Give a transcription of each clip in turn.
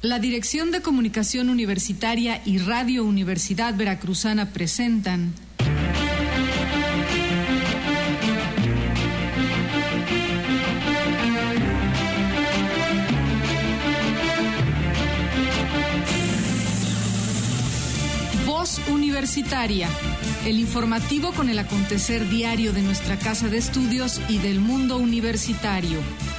La Dirección de Comunicación Universitaria y Radio Universidad Veracruzana presentan Voz Universitaria, el informativo con el acontecer diario de nuestra casa de estudios y del mundo universitario.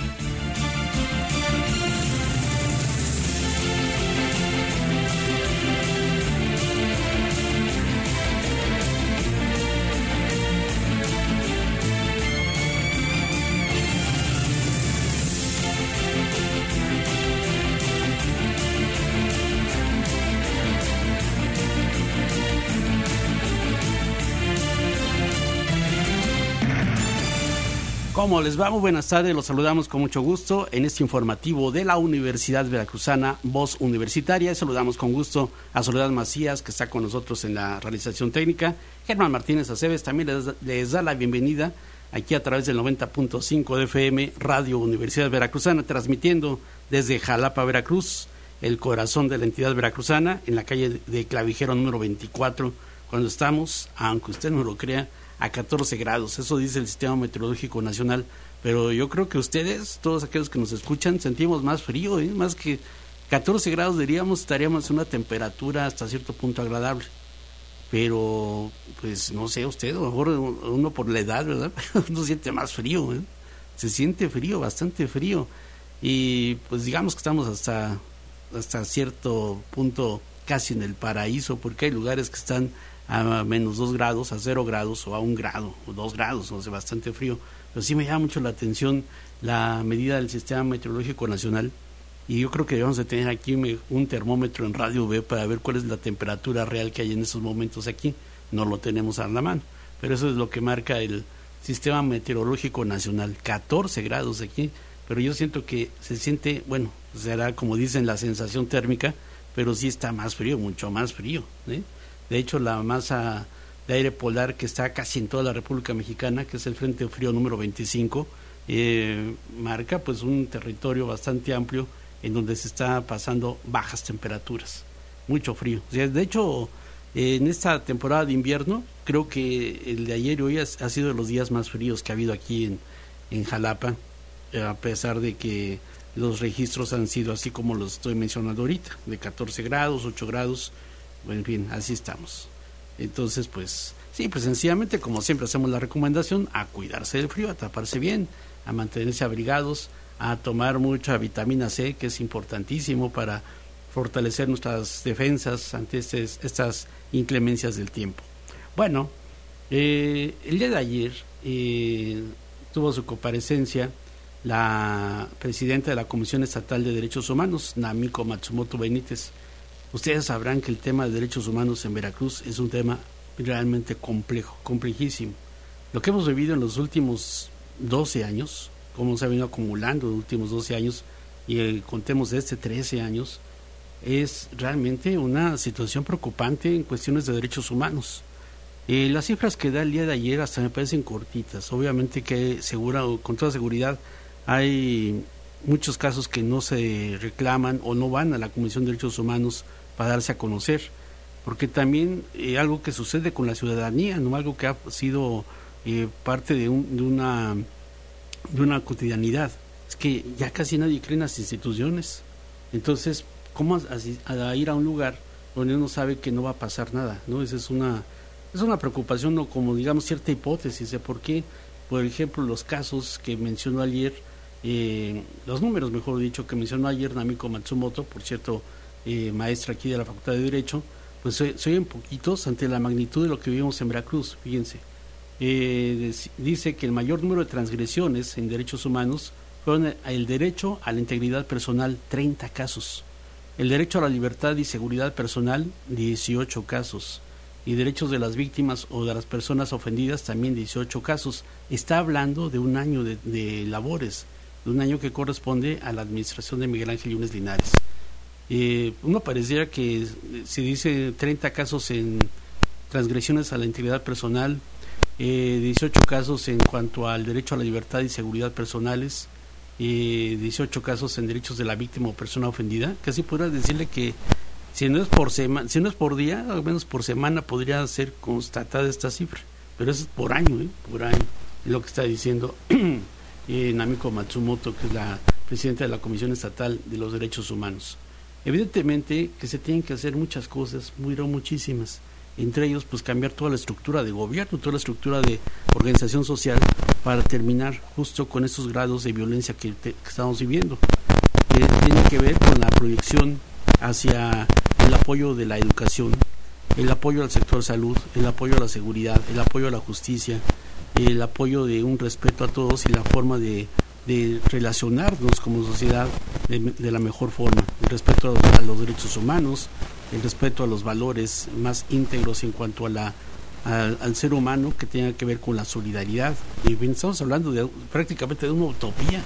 ¿Cómo les va? Muy buenas tardes, los saludamos con mucho gusto en este informativo de la Universidad Veracruzana, Voz Universitaria. Saludamos con gusto a Soledad Macías, que está con nosotros en la realización técnica. Germán Martínez Aceves también les da la bienvenida aquí a través del 90.5 de FM, Radio Universidad Veracruzana, transmitiendo desde Jalapa, Veracruz, el corazón de la entidad veracruzana, en la calle de Clavijero número 24, cuando estamos, aunque usted no lo crea, a 14 grados, eso dice el Sistema Meteorológico Nacional, pero yo creo que ustedes, todos aquellos que nos escuchan, sentimos más frío, más que 14 grados diríamos, estaríamos en una temperatura hasta cierto punto agradable, pero pues no sé usted, a lo mejor uno por la edad, ¿verdad? Uno siente más frío, se siente frío, bastante frío, y pues digamos que estamos hasta cierto punto casi en el paraíso, porque hay lugares que están a menos 2 grados, a 0 grados o a 1 grado o 2 grados, o sea, bastante frío. Pero sí me llama mucho la atención la medida del Sistema Meteorológico Nacional, y yo creo que debemos de tener aquí un termómetro en Radio B para ver cuál es la temperatura real que hay en esos momentos aquí. No lo tenemos a la mano, pero eso es lo que marca el Sistema Meteorológico Nacional, 14 grados aquí, pero yo siento que se siente, bueno, será como dicen la sensación térmica, pero sí está más frío, mucho más frío, De hecho, la masa de aire polar que está casi en toda la República Mexicana, que es el Frente Frío número 25, marca pues un territorio bastante amplio en donde se está pasando bajas temperaturas, mucho frío. O sea, de hecho, en esta temporada de invierno, creo que el de ayer y hoy ha sido de los días más fríos que ha habido aquí en Jalapa, a pesar de que los registros han sido así como los estoy mencionando ahorita, de 14 grados, 8 grados, bueno, en fin, así estamos. Entonces, pues, sí, pues sencillamente, como siempre hacemos la recomendación, a cuidarse del frío, a taparse bien, a mantenerse abrigados, a tomar mucha vitamina C, que es importantísimo para fortalecer nuestras defensas ante estas inclemencias del tiempo. Bueno, el día de ayer tuvo su comparecencia la presidenta de la Comisión Estatal de Derechos Humanos, Namiko Matsumoto Benítez. Ustedes sabrán que el tema de derechos humanos en Veracruz es un tema realmente complejo, complejísimo. Lo que hemos vivido en los últimos 12 años, cómo se ha venido acumulando en los últimos 12 años, y contemos de 13 años, es realmente una situación preocupante en cuestiones de derechos humanos. Las cifras que da el día de ayer hasta me parecen cortitas. Obviamente que con toda seguridad hay muchos casos que no se reclaman o no van a la Comisión de Derechos Humanos para darse a conocer, porque también algo que sucede con la ciudadanía, no algo que ha sido parte de una cotidianidad, es que ya casi nadie cree en las instituciones. Entonces, ¿cómo a ir a un lugar donde uno sabe que no va a pasar nada? ¿No? Esa es una preocupación, o como digamos cierta hipótesis de por qué, por ejemplo, los casos que mencionó ayer, los números, mejor dicho, que mencionó ayer Namiko Matsumoto, por cierto, maestra aquí de la Facultad de Derecho, pues se oyen poquitos ante la magnitud de lo que vivimos en Veracruz. Fíjense, dice que el mayor número de transgresiones en derechos humanos fueron el derecho a la integridad personal, 30 casos, el derecho a la libertad y seguridad personal, 18 casos, y derechos de las víctimas o de las personas ofendidas, también 18 casos. Está hablando de un año de labores, de un año que corresponde a la administración de Miguel Ángel Yunes Linares. Uno pareciera que se dice 30 casos en transgresiones a la integridad personal, 18 casos en cuanto al derecho a la libertad y seguridad personales, 18 casos en derechos de la víctima o persona ofendida, casi podría decirle que si no es por día, al menos por semana podría ser constatada esta cifra, pero eso es por año, es lo que está diciendo Namiko Matsumoto, que es la presidenta de la Comisión Estatal de los Derechos Humanos. Evidentemente que se tienen que hacer muchas cosas, muchísimas, entre ellos pues cambiar toda la estructura de gobierno, toda la estructura de organización social para terminar justo con estos grados de violencia que estamos viviendo, que tiene que ver con la proyección hacia el apoyo de la educación, el apoyo al sector salud, el apoyo a la seguridad, el apoyo a la justicia, el apoyo de un respeto a todos y la forma de relacionarnos como sociedad de la mejor forma, el respeto a los derechos humanos, el respeto a los valores más íntegros en cuanto a al ser humano, que tenga que ver con la solidaridad. Y bien, estamos hablando prácticamente de una utopía,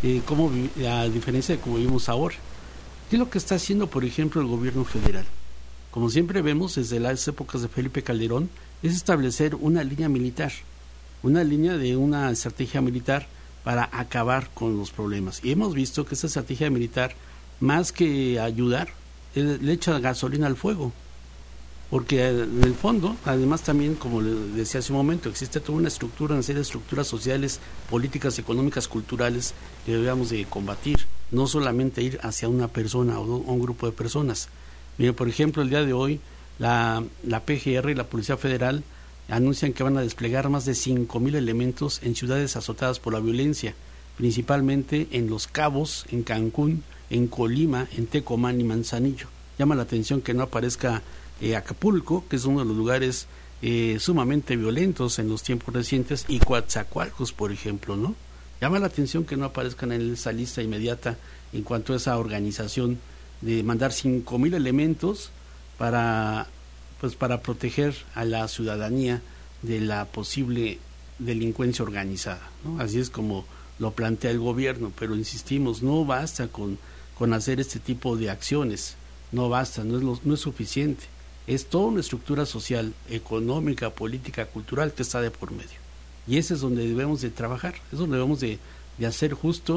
a diferencia de cómo vivimos ahora. ¿Qué es lo que está haciendo, por ejemplo, el gobierno federal? Como siempre vemos desde las épocas de Felipe Calderón, es establecer una línea militar, una línea de una estrategia militar para acabar con los problemas. Y hemos visto que esa estrategia militar, más que ayudar, le echa gasolina al fuego. Porque en el fondo, además también, como le decía hace un momento, existe toda una serie de estructuras sociales, políticas, económicas, culturales que debemos de combatir, no solamente ir hacia una persona o un grupo de personas. Mire, por ejemplo, el día de hoy, la PGR y la Policía Federal anuncian que van a desplegar más de 5,000 elementos en ciudades azotadas por la violencia, principalmente en Los Cabos, en Cancún, en Colima, en Tecomán y Manzanillo. Llama la atención que no aparezca Acapulco, que es uno de los lugares sumamente violentos en los tiempos recientes, y Coatzacoalcos, por ejemplo, ¿no? Llama la atención que no aparezcan en esa lista inmediata en cuanto a esa organización de mandar 5,000 elementos para proteger a la ciudadanía de la posible delincuencia organizada, ¿no? Así es como lo plantea el gobierno, pero insistimos, no basta con hacer este tipo de acciones, no basta, no es suficiente. Es toda una estructura social, económica, política, cultural que está de por medio. Y ese es donde debemos de trabajar, es donde debemos de hacer justo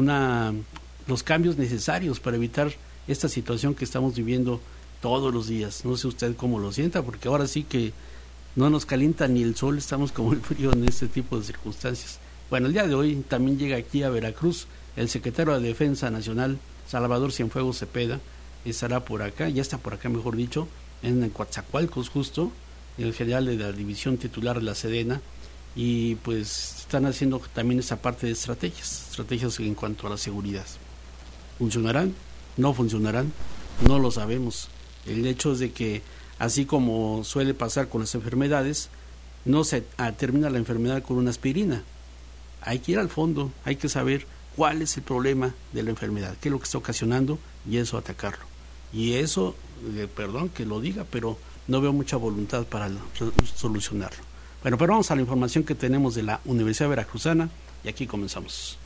los cambios necesarios para evitar esta situación que estamos viviendo todos los días. No sé usted cómo lo sienta, porque ahora sí que no nos calienta ni el sol, estamos como el frío en este tipo de circunstancias. Bueno, el día de hoy también llega aquí a Veracruz el secretario de Defensa Nacional, Salvador Cienfuegos Cepeda, estará por acá, ya está por acá mejor dicho, en Coatzacoalcos justo, el general de la división titular de la Sedena, y pues están haciendo también esa parte de estrategias en cuanto a la seguridad. ¿Funcionarán? ¿No funcionarán? No lo sabemos. El hecho es de que, así como suele pasar con las enfermedades, no se termina la enfermedad con una aspirina. Hay que ir al fondo, hay que saber cuál es el problema de la enfermedad, qué es lo que está ocasionando, y eso atacarlo. Y eso, perdón que lo diga, pero no veo mucha voluntad para solucionarlo. Bueno, pero vamos a la información que tenemos de la Universidad Veracruzana, y aquí comenzamos.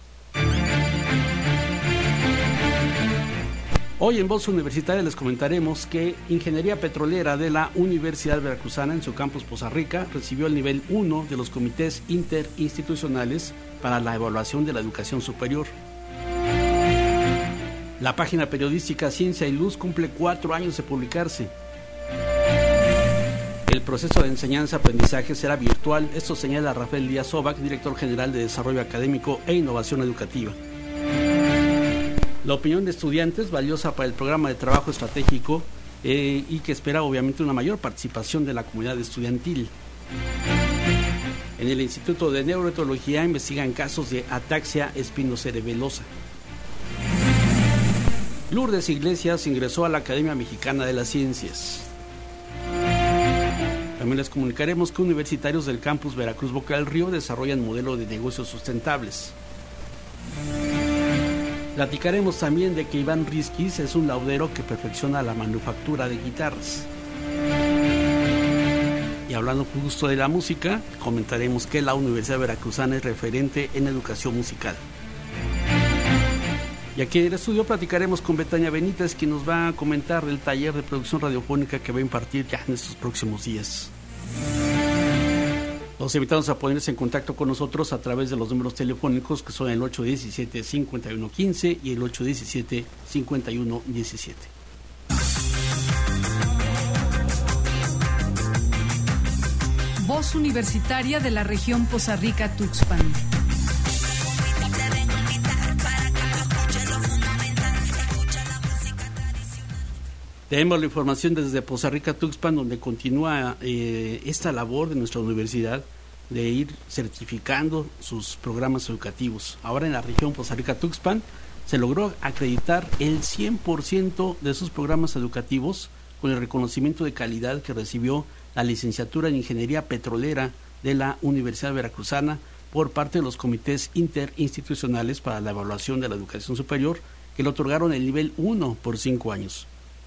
Hoy en Voz Universitaria les comentaremos que Ingeniería Petrolera de la Universidad Veracruzana en su campus Poza Rica recibió el nivel 1 de los comités interinstitucionales para la evaluación de la educación superior. La página periodística Ciencia y Luz cumple 4 años de publicarse. El proceso de enseñanza-aprendizaje será virtual, esto señala Rafael Díaz Sobac, director general de Desarrollo Académico e Innovación Educativa. La opinión de estudiantes, valiosa para el programa de trabajo estratégico y que espera obviamente una mayor participación de la comunidad estudiantil. En el Instituto de Neuroetología investigan casos de ataxia espinocerebelosa. Lourdes Iglesias ingresó a la Academia Mexicana de las Ciencias. También les comunicaremos que universitarios del campus Veracruz Boca del Río desarrollan modelo de negocios sustentables. Platicaremos también de que Iván Rizquis es un laudero que perfecciona la manufactura de guitarras. Y hablando justo de la música, comentaremos que la Universidad Veracruzana es referente en educación musical. Y aquí en el estudio platicaremos con Betania Benítez, quien nos va a comentar del taller de producción radiofónica que va a impartir ya en estos próximos días. Los invitamos a ponerse en contacto con nosotros a través de los números telefónicos que son el 817-5115 y el 817-5117. Voz Universitaria de la región Poza Rica-Tuxpan. Tenemos la información desde Poza Rica-Tuxpan, donde continúa esta labor de nuestra universidad de ir certificando sus programas educativos. Ahora en la región Poza Rica-Tuxpan se logró acreditar el 100% de sus programas educativos con el reconocimiento de calidad que recibió la licenciatura en Ingeniería Petrolera de la Universidad Veracruzana por parte de los comités interinstitucionales para la evaluación de la educación superior, que le otorgaron el nivel 1 por 5 años.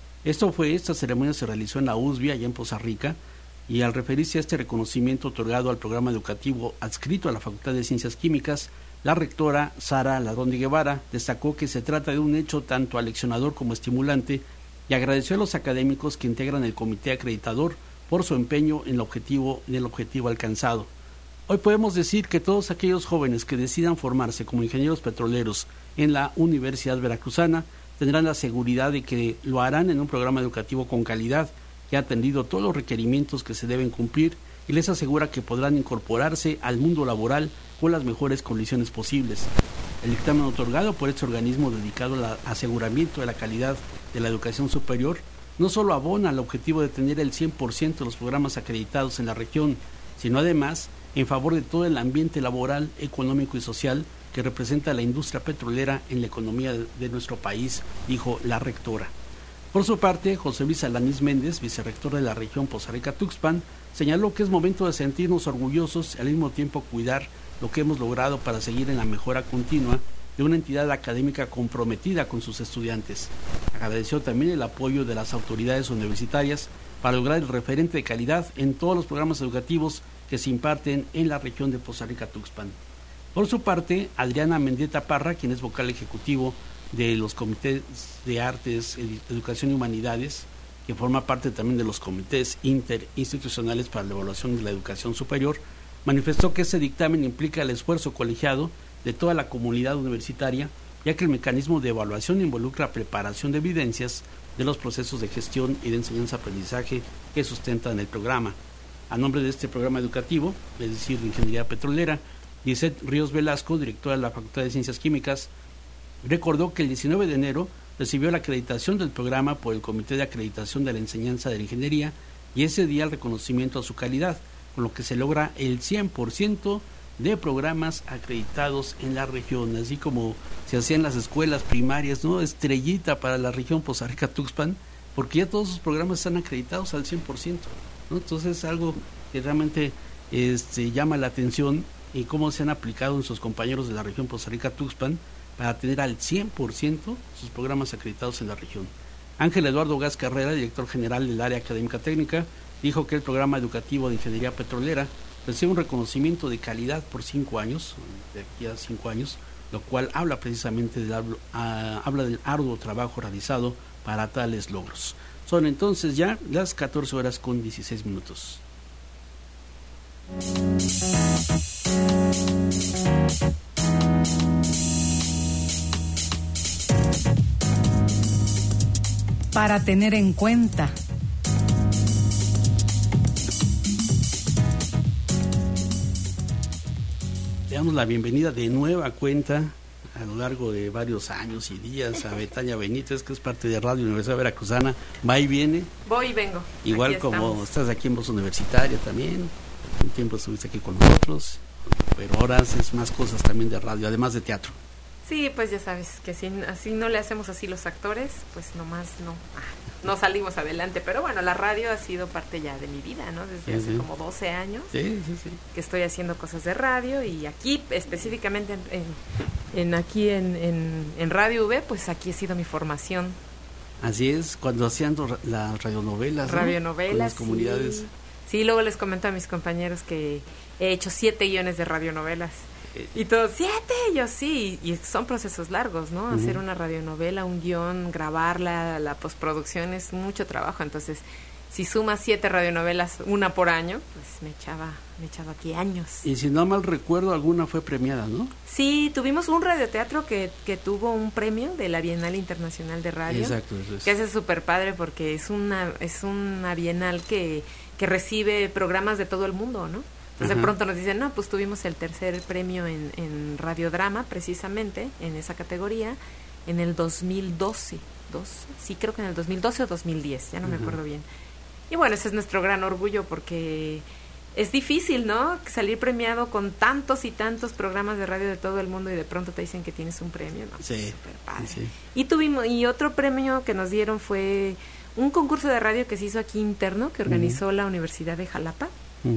Esta ceremonia se realizó en la USB, allá en Poza Rica, y al referirse a este reconocimiento otorgado al programa educativo adscrito a la Facultad de Ciencias Químicas, la rectora Sara Ladrón de Guevara destacó que se trata de un hecho tanto aleccionador como estimulante y agradeció a los académicos que integran el comité acreditador por su empeño en el objetivo alcanzado. Hoy podemos decir que todos aquellos jóvenes que decidan formarse como ingenieros petroleros en la Universidad Veracruzana tendrán la seguridad de que lo harán en un programa educativo con calidad que ha atendido todos los requerimientos que se deben cumplir y les asegura que podrán incorporarse al mundo laboral con las mejores condiciones posibles. El dictamen otorgado por este organismo dedicado al aseguramiento de la calidad de la educación superior no solo abona al objetivo de tener el 100% de los programas acreditados en la región, sino además en favor de todo el ambiente laboral, económico y social que representa la industria petrolera en la economía de nuestro país, dijo la rectora. Por su parte, José Luis Alanís Méndez, vicerrector de la región Poza Rica-Tuxpan, señaló que es momento de sentirnos orgullosos y al mismo tiempo cuidar lo que hemos logrado para seguir en la mejora continua de una entidad académica comprometida con sus estudiantes. Agradeció también el apoyo de las autoridades universitarias para lograr el referente de calidad en todos los programas educativos que se imparten en la región de Poza Rica-Tuxpan. Por su parte, Adriana Mendieta Parra, quien es vocal ejecutivo de los comités de artes, educación y humanidades, que forma parte también de los comités interinstitucionales para la evaluación de la educación superior, manifestó que ese dictamen implica el esfuerzo colegiado de toda la comunidad universitaria, ya que el mecanismo de evaluación involucra preparación de evidencias de los procesos de gestión y de enseñanza-aprendizaje que sustentan el programa. A nombre de este programa educativo, es decir, de Ingeniería Petrolera, Lizeth Ríos Velasco, directora de la Facultad de Ciencias Químicas, recordó que el 19 de enero recibió la acreditación del programa por el Comité de Acreditación de la Enseñanza de la Ingeniería y ese día el reconocimiento a su calidad, con lo que se logra el 100% de programas acreditados en la región, así como se hacían las escuelas primarias, ¿no? Estrellita para la región Poza Rica-Tuxpan, porque ya todos sus programas están acreditados al 100%, ¿no? Entonces es algo que realmente llama la atención y cómo se han aplicado nuestros compañeros de la región Poza Rica-Tuxpan para tener al 100% sus programas acreditados en la región. Ángel Eduardo Gas Carrera, director general del área académica técnica, dijo que el programa educativo de Ingeniería Petrolera recibe un reconocimiento de calidad por 5 años, de aquí a 5 años, lo cual habla precisamente del arduo trabajo realizado para tales logros. Son entonces ya las 14:16. Para tener en cuenta. Le damos la bienvenida de nueva cuenta a lo largo de varios años y días a Betania Benítez, que es parte de Radio Universidad Veracruzana. Va y viene. Voy y vengo. Igual aquí como estamos. Estás aquí en Voz Universitaria también. Un tiempo estuviste aquí con nosotros, pero ahora haces más cosas también de radio, además de teatro. Sí, pues ya sabes que si así no le hacemos así los actores, pues nomás no salimos adelante. Pero bueno, la radio ha sido parte ya de mi vida, ¿no? Desde hace como 12 años sí. que estoy haciendo cosas de radio y aquí específicamente en Radio V, pues aquí ha sido mi formación. Así es, cuando hacían las radionovelas, ¿no? Radionovelas, con las comunidades. Sí, luego les comento a mis compañeros que he hecho 7 guiones de radionovelas. Y todos, 7, yo sí, y son procesos largos, ¿no? Uh-huh. Hacer una radionovela, un guión, grabarla, la postproducción es mucho trabajo, entonces si sumas 7 radionovelas, una por año, pues me echaba aquí años. Y si no mal recuerdo, alguna fue premiada, ¿no? Sí, tuvimos un radioteatro que tuvo un premio de la Bienal Internacional de Radio. Exacto, eso es. Que es súper padre porque es una bienal que recibe programas de todo el mundo, ¿no? Entonces de pronto nos dicen, no, pues tuvimos el tercer premio en radiodrama, precisamente, en esa categoría, en el 2012. Sí, creo que en el 2012 o 2010, ya no me acuerdo bien. Y bueno, ese es nuestro gran orgullo porque es difícil, ¿no? Salir premiado con tantos y tantos programas de radio de todo el mundo y de pronto te dicen que tienes un premio, ¿no? Sí. Súper padre. Sí. Y otro premio que nos dieron fue un concurso de radio que se hizo aquí interno, que organizó la Universidad de Jalapa.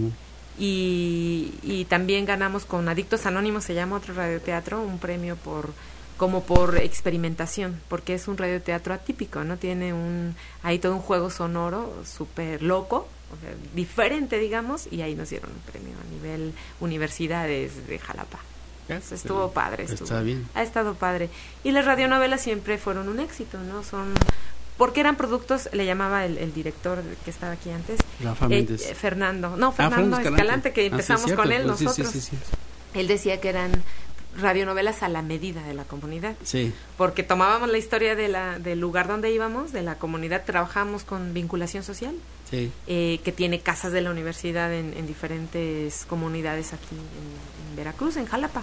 Y también ganamos con Adictos Anónimos, se llama otro radioteatro, un premio por experimentación, porque es un radioteatro atípico, ¿no? Tiene ahí todo un juego sonoro súper loco, o sea, diferente, digamos, y ahí nos dieron un premio a nivel universidades de Jalapa. Estuvo padre. Está bien. Ha estado padre. Y las radionovelas siempre fueron un éxito, ¿no? Porque eran productos, le llamaba el director que estaba aquí antes, Fernando Escalante, que empezamos con él nosotros. Sí. Él decía que eran radionovelas a la medida de la comunidad. Sí. Porque tomábamos la historia del lugar donde íbamos, de la comunidad, trabajamos con vinculación social, que tiene casas de la universidad en diferentes comunidades aquí en Veracruz, en Jalapa.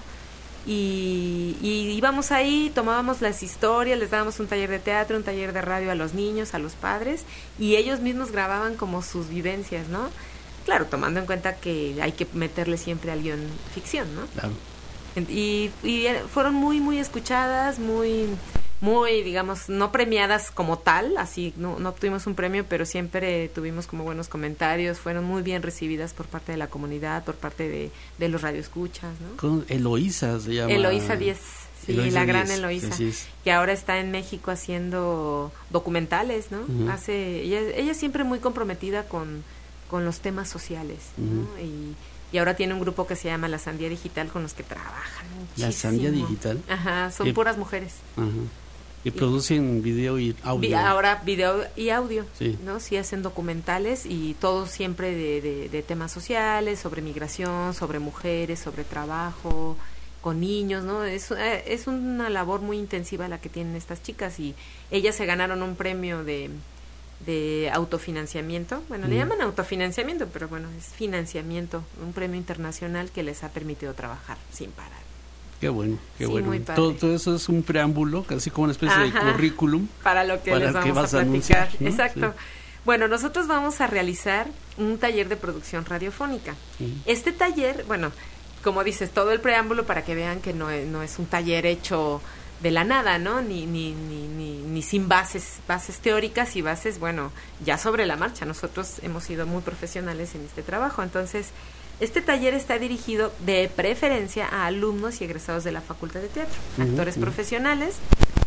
Y íbamos ahí, tomábamos las historias, les dábamos un taller de teatro, un taller de radio a los niños, a los padres, y ellos mismos grababan como sus vivencias, ¿no? Claro, tomando en cuenta que hay que meterle siempre al guión ficción, ¿no? Claro. Y fueron muy, muy escuchadas, muy, digamos, no premiadas como tal, así no obtuvimos un premio, pero siempre tuvimos como buenos comentarios, fueron muy bien recibidas por parte de la comunidad, por parte de los radioescuchas, ¿no? Con Eloísa se llama. Eloísa 10, sí, Eloísa la gran 10, Eloísa, sí. que ahora está en México haciendo documentales, ¿no? Ella siempre muy comprometida con los temas sociales, ¿no? Y ahora tiene un grupo que se llama La Sandía Digital con los que trabajan muchísimo. ¿La Sandía Digital? Ajá, son puras mujeres. Ajá. Y producen video y audio. Ahora video y audio, sí. ¿no? Sí, hacen documentales y todo siempre de temas sociales, sobre migración, sobre mujeres, sobre trabajo, con niños, ¿no? Es una labor muy intensiva la que tienen estas chicas y ellas se ganaron un premio de autofinanciamiento, bueno, le llaman autofinanciamiento, pero bueno, es financiamiento, un premio internacional que les ha permitido trabajar sin parar. Qué bueno, qué bueno. Muy padre. Todo eso es un preámbulo, casi como una especie de currículum. Para lo que les vamos a platicar. ¿No? Exacto. Sí. Bueno, nosotros vamos a realizar un taller de producción radiofónica. Este taller, bueno, como dices, todo el preámbulo para que vean que no es un taller hecho de la nada, ¿no? Ni sin bases teóricas y bases, bueno, ya sobre la marcha. Nosotros hemos sido muy profesionales en este trabajo. Entonces, este taller está dirigido de preferencia a alumnos y egresados de la Facultad de Teatro, actores profesionales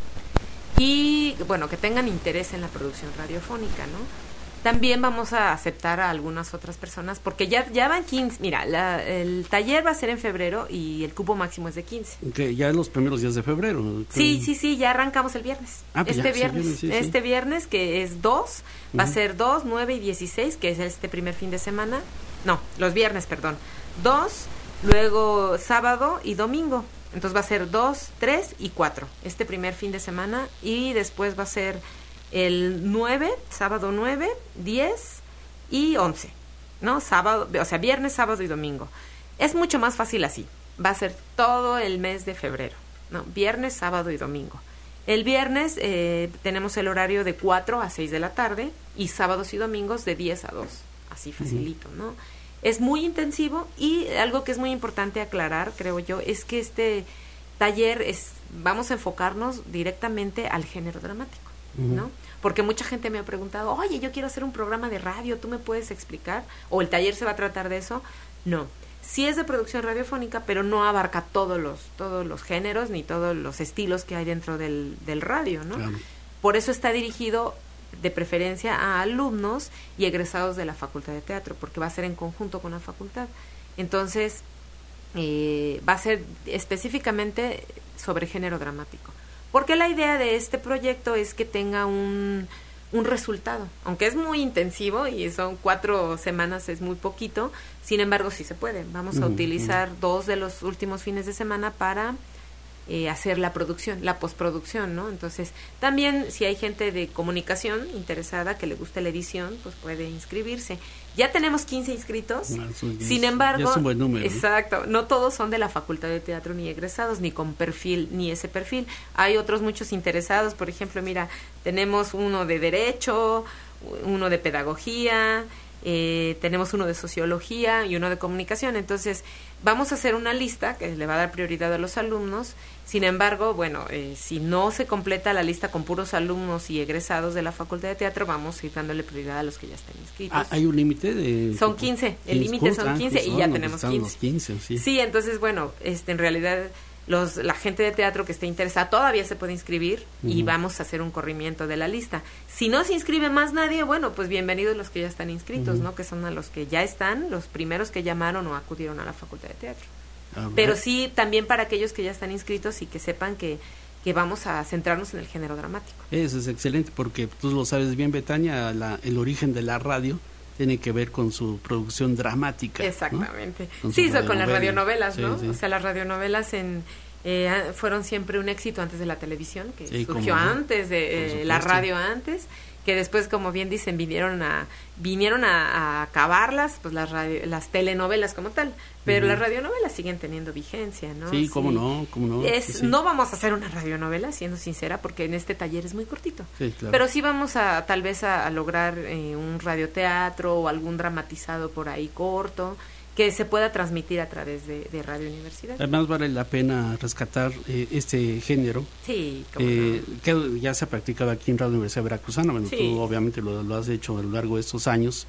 y, bueno, que tengan interés en la producción radiofónica, ¿no? También vamos a aceptar a algunas otras personas, porque ya van 15. Mira, el taller va a ser en febrero y el cupo máximo es de 15. Okay, ya en los primeros días de febrero. Sí, ya arrancamos el viernes. Pues Este viernes, que es 2, va a ser 2, 9 y 16, que es este primer fin de semana. No, los viernes, perdón. 2, luego sábado y domingo. Entonces va a ser 2, 3 y 4, este primer fin de semana, y después va a ser el 9, sábado 9, 10 y 11, ¿no? Sábado, o sea, viernes, sábado y domingo. Es mucho más fácil así. Va a ser todo el mes de febrero, ¿no? Viernes, sábado y domingo. El viernes tenemos el horario de 4 a 6 de la tarde y sábados y domingos de 10 a 2. Así facilito, ¿no? Es muy intensivo y algo que es muy importante aclarar, creo yo, es que este taller vamos a enfocarnos directamente al género dramático, ¿no? Porque mucha gente me ha preguntado, oye, yo quiero hacer un programa de radio, ¿tú me puedes explicar? ¿O el taller se va a tratar de eso? No. Sí es de producción radiofónica, pero no abarca todos los géneros ni todos los estilos que hay dentro del radio, ¿no? Claro. Por eso está dirigido de preferencia a alumnos y egresados de la Facultad de Teatro, porque va a ser en conjunto con la facultad. Entonces, va a ser específicamente sobre género dramático. Porque la idea de este proyecto es que tenga un un resultado, aunque es muy intensivo y son 4 semanas, es muy poquito, sin embargo sí se puede. Vamos a utilizar 2 de los últimos fines de semana para hacer la producción, la postproducción, ¿no? Entonces, también si hay gente de comunicación interesada que le guste la edición, pues puede inscribirse. Ya tenemos 15 inscritos, sin embargo, ya es un buen número, exacto, no todos son de la Facultad de Teatro ni egresados, ni con perfil, ni ese perfil. Hay otros muchos interesados, por ejemplo, mira, tenemos uno de Derecho, uno de Pedagogía, tenemos uno de Sociología y uno de Comunicación. Entonces, vamos a hacer una lista que le va a dar prioridad a los alumnos. Sin embargo, bueno, si no se completa la lista con puros alumnos y egresados de la Facultad de Teatro, vamos a ir dándole prioridad a los que ya están inscritos. ¿Hay un límite de...? Son 15, el límite son 15 y ya tenemos 15. Los 15 sí. Sí, entonces, bueno, en realidad la gente de teatro que esté interesada todavía se puede inscribir y vamos a hacer un corrimiento de la lista. Si no se inscribe más nadie, bueno, pues bienvenidos los que ya están inscritos, ¿no? Que son a los que ya están, los primeros que llamaron o acudieron a la Facultad de Teatro. Pero sí, también para aquellos que ya están inscritos y que sepan que vamos a centrarnos en el género dramático. Eso es excelente, porque tú lo sabes bien, Betania, el origen de la radio tiene que ver con su producción dramática. Exactamente. ¿No? Sí, con las radionovelas, ¿no? Sí. O sea, las radionovelas fueron siempre un éxito antes de la televisión, que surgió antes de la radio antes, que después, como bien dicen, vinieron a acabarlas, pues las telenovelas como tal, pero las radionovelas siguen teniendo vigencia, ¿no? Sí, cómo no. No vamos a hacer una radionovela, siendo sincera, porque en este taller es muy cortito. Sí, claro. Pero sí vamos tal vez a lograr un radioteatro o algún dramatizado por ahí corto, que se pueda transmitir a través de Radio Universidad. Además vale la pena rescatar este género, sí, que ya se ha practicado aquí en Radio Universidad Veracruzana. Bueno, sí. Tú obviamente lo has hecho a lo largo de estos años,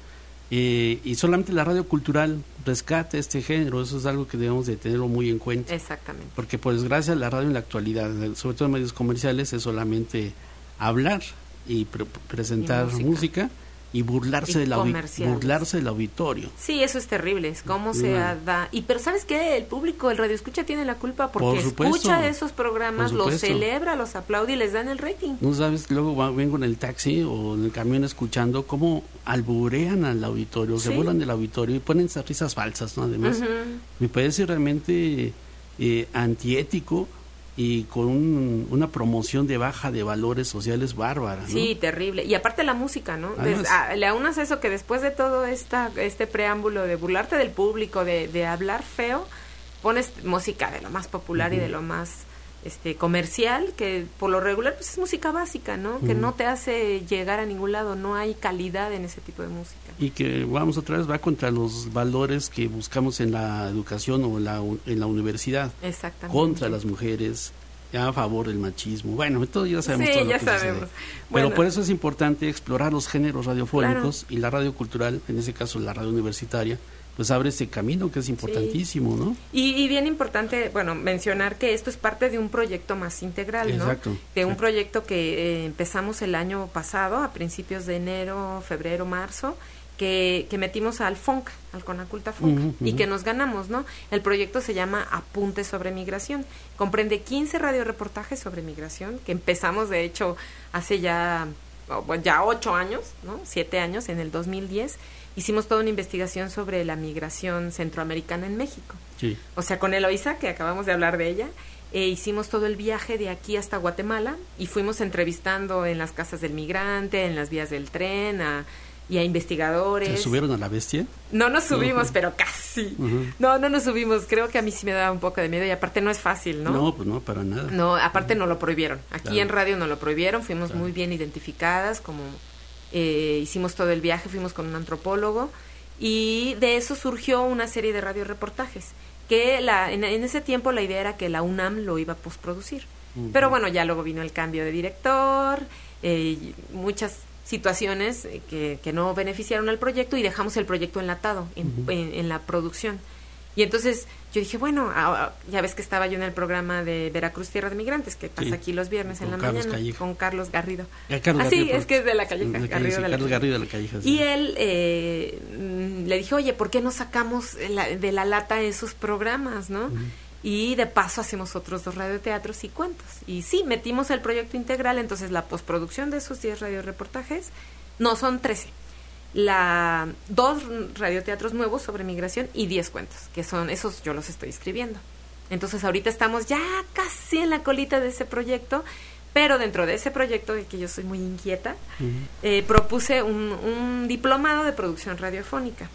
y solamente la radio cultural rescata este género. Eso es algo que debemos de tenerlo muy en cuenta. Exactamente. Porque por desgracia la radio en la actualidad, sobre todo en medios comerciales, es solamente hablar y presentar música y burlarse del auditorio. Sí, eso es terrible, es cómo se da. Pero ¿sabes qué? El público, el radioescucha tiene la culpa porque escucha esos programas, los celebra, los aplaude y les dan el rating. No sabes, luego vengo en el taxi o en el camión escuchando cómo alburean al auditorio, se burlan del auditorio y ponen esas risas falsas, ¿no? Además, me parece realmente antiético y con una promoción de baja de valores sociales bárbara, ¿no? Sí, terrible. Y aparte la música, ¿no? Le aunas eso, que después de todo este preámbulo de burlarte del público, de hablar feo, pones música de lo más popular y de lo más comercial, que por lo regular pues es música básica, ¿no? Que no te hace llegar a ningún lado, no hay calidad en ese tipo de música. Y que, vamos, otra vez va contra los valores que buscamos en la educación o en la universidad. Exactamente. Contra las mujeres, a favor del machismo. Bueno, todo ya sabemos todo lo ya que sabemos. Sucede. Pero por eso es importante explorar los géneros radiofónicos, y la radio cultural, en ese caso la radio universitaria, pues abre ese camino que es importantísimo, ¿no? Y bien importante, bueno, mencionar que esto es parte de un proyecto más integral, ¿no? Exacto. De un proyecto que empezamos el año pasado, a principios de enero, febrero, marzo, que metimos al FONC, al Conaculta FONC, y que nos ganamos, ¿no? El proyecto se llama Apuntes sobre Migración. Comprende 15 radioreportajes sobre migración, que empezamos, de hecho, hace ya 8 años, ¿no? 7 años, en el 2010, hicimos toda una investigación sobre la migración centroamericana en México. Sí. O sea, con Eloisa, que acabamos de hablar de ella, hicimos todo el viaje de aquí hasta Guatemala y fuimos entrevistando en las casas del migrante, en las vías del tren, y a investigadores. ¿Se subieron a la bestia? No nos subimos, pero casi. No nos subimos. Creo que a mí sí me daba un poco de miedo y aparte no es fácil, ¿no? No, pues no, para nada. No, aparte no lo prohibieron. Aquí en radio no lo prohibieron, fuimos muy bien identificadas, como hicimos todo el viaje, fuimos con un antropólogo y de eso surgió una serie de radioreportajes que en ese tiempo la idea era que la UNAM lo iba a postproducir. Pero bueno, ya luego vino el cambio de director, muchas situaciones que no beneficiaron al proyecto y dejamos el proyecto enlatado en la producción. Y entonces yo dije, bueno, ya ves que estaba yo en el programa de Veracruz Tierra de Migrantes, que pasa aquí los viernes en la mañana, con Carlos Garrido. Garrido, es que es de la Calleja, Carlos Garrido de la Calleja. Sí. Y él le dije, oye, ¿por qué no sacamos de la lata esos programas, no? y de paso hacemos otros 2 radioteatros y cuentos. Y sí, metimos el proyecto integral, entonces la postproducción de esos 10 radioreportajes, no, son 13. 2 radioteatros nuevos sobre migración y 10 cuentos, que son esos, yo los estoy escribiendo. Entonces ahorita estamos ya casi en la colita de ese proyecto, pero dentro de ese proyecto, de que yo soy muy inquieta, propuse un diplomado de producción radiofónica.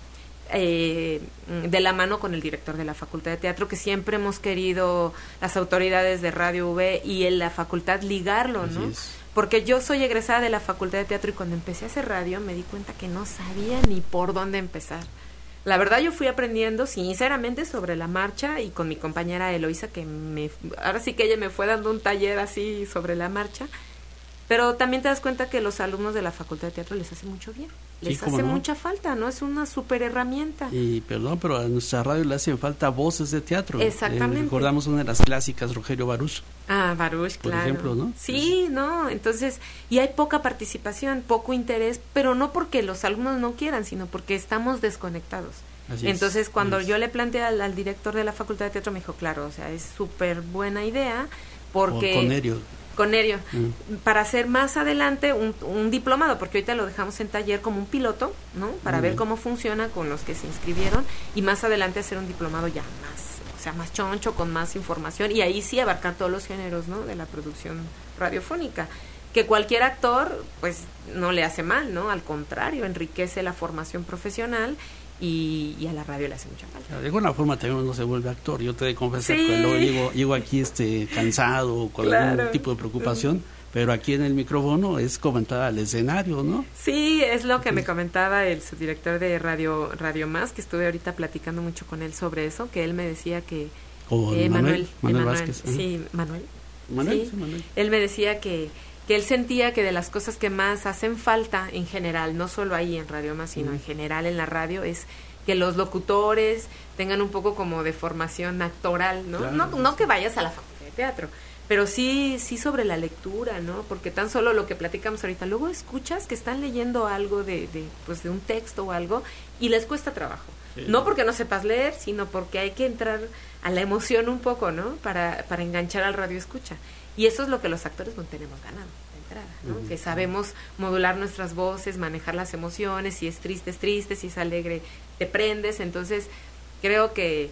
De la mano con el director de la Facultad de Teatro, que siempre hemos querido las autoridades de Radio V y en la facultad ligarlo, ¿no? Porque yo soy egresada de la Facultad de Teatro y cuando empecé a hacer radio me di cuenta que no sabía ni por dónde empezar. La verdad, yo fui aprendiendo sinceramente sobre la marcha y con mi compañera Eloísa, que ahora sí que ella me fue dando un taller así sobre la marcha. Pero también te das cuenta que los alumnos de la Facultad de Teatro les hace mucho bien, les hace mucha falta, ¿no? Es una súper herramienta. Y perdón, pero a nuestra radio le hacen falta voces de teatro. Exactamente. Recordamos una de las clásicas, Rogelio Baruch. Baruch, por claro. ejemplo, ¿no? Sí, no, entonces, y hay poca participación, poco interés, pero no porque los alumnos no quieran, sino porque estamos desconectados. Entonces, cuando yo le planteé al director de la Facultad de Teatro, me dijo, claro, o sea, es súper buena idea, porque... Con Nerio, para hacer más adelante un diplomado, porque ahorita lo dejamos en taller como un piloto, ¿no? Para ver cómo funciona con los que se inscribieron y más adelante hacer un diplomado ya más, o sea, más choncho, con más información y ahí sí abarcar todos los géneros, ¿no? De la producción radiofónica, que cualquier actor, pues, no le hace mal, ¿no? Al contrario, enriquece la formación profesional y a la radio le hace mucha falta. De alguna forma también uno se vuelve actor. Yo te he de confesar que luego llego aquí cansado, con algún tipo de preocupación, pero aquí en el micrófono es comentar al escenario, ¿no? Sí, es lo que me comentaba el subdirector de Radio Más, que estuve ahorita platicando mucho con él sobre eso, que él me decía que... Manuel Vázquez. Sí, Manuel. Sí. Él me decía que él sentía que de las cosas que más hacen falta en general, no solo ahí en Radio Más, sino en general en la radio, es que los locutores tengan un poco como de formación actoral, ¿no? Claro, no que vayas a la Facultad de Teatro, pero sí sobre la lectura, ¿no? Porque tan solo lo que platicamos ahorita, luego escuchas que están leyendo algo de un texto o algo y les cuesta trabajo. Sí. No porque no sepas leer, sino porque hay que entrar a la emoción un poco, ¿no? Para enganchar al radio escucha. Y eso es lo que los actores no tenemos ganado de entrada, ¿no? Que sabemos modular nuestras voces, manejar las emociones, si es triste, si es alegre, te prendes. Entonces, creo que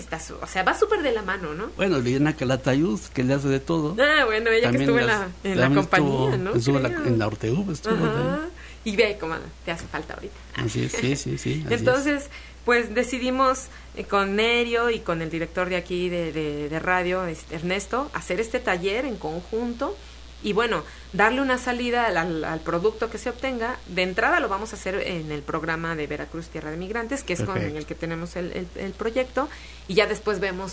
va súper de la mano, ¿no? Bueno, Liliana Calatayud, que le hace de todo. Bueno, ella también que estuvo en la compañía, ¿no? Estuvo en la Ortega, estuvo. Y ve cómo te hace falta ahorita. Así es, sí. Entonces, pues decidimos con Nerio y con el director de aquí de radio, Ernesto, hacer este taller en conjunto y bueno, darle una salida al producto que se obtenga. De entrada lo vamos a hacer en el programa de Veracruz Tierra de Migrantes, que es con el que tenemos el proyecto, y ya después vemos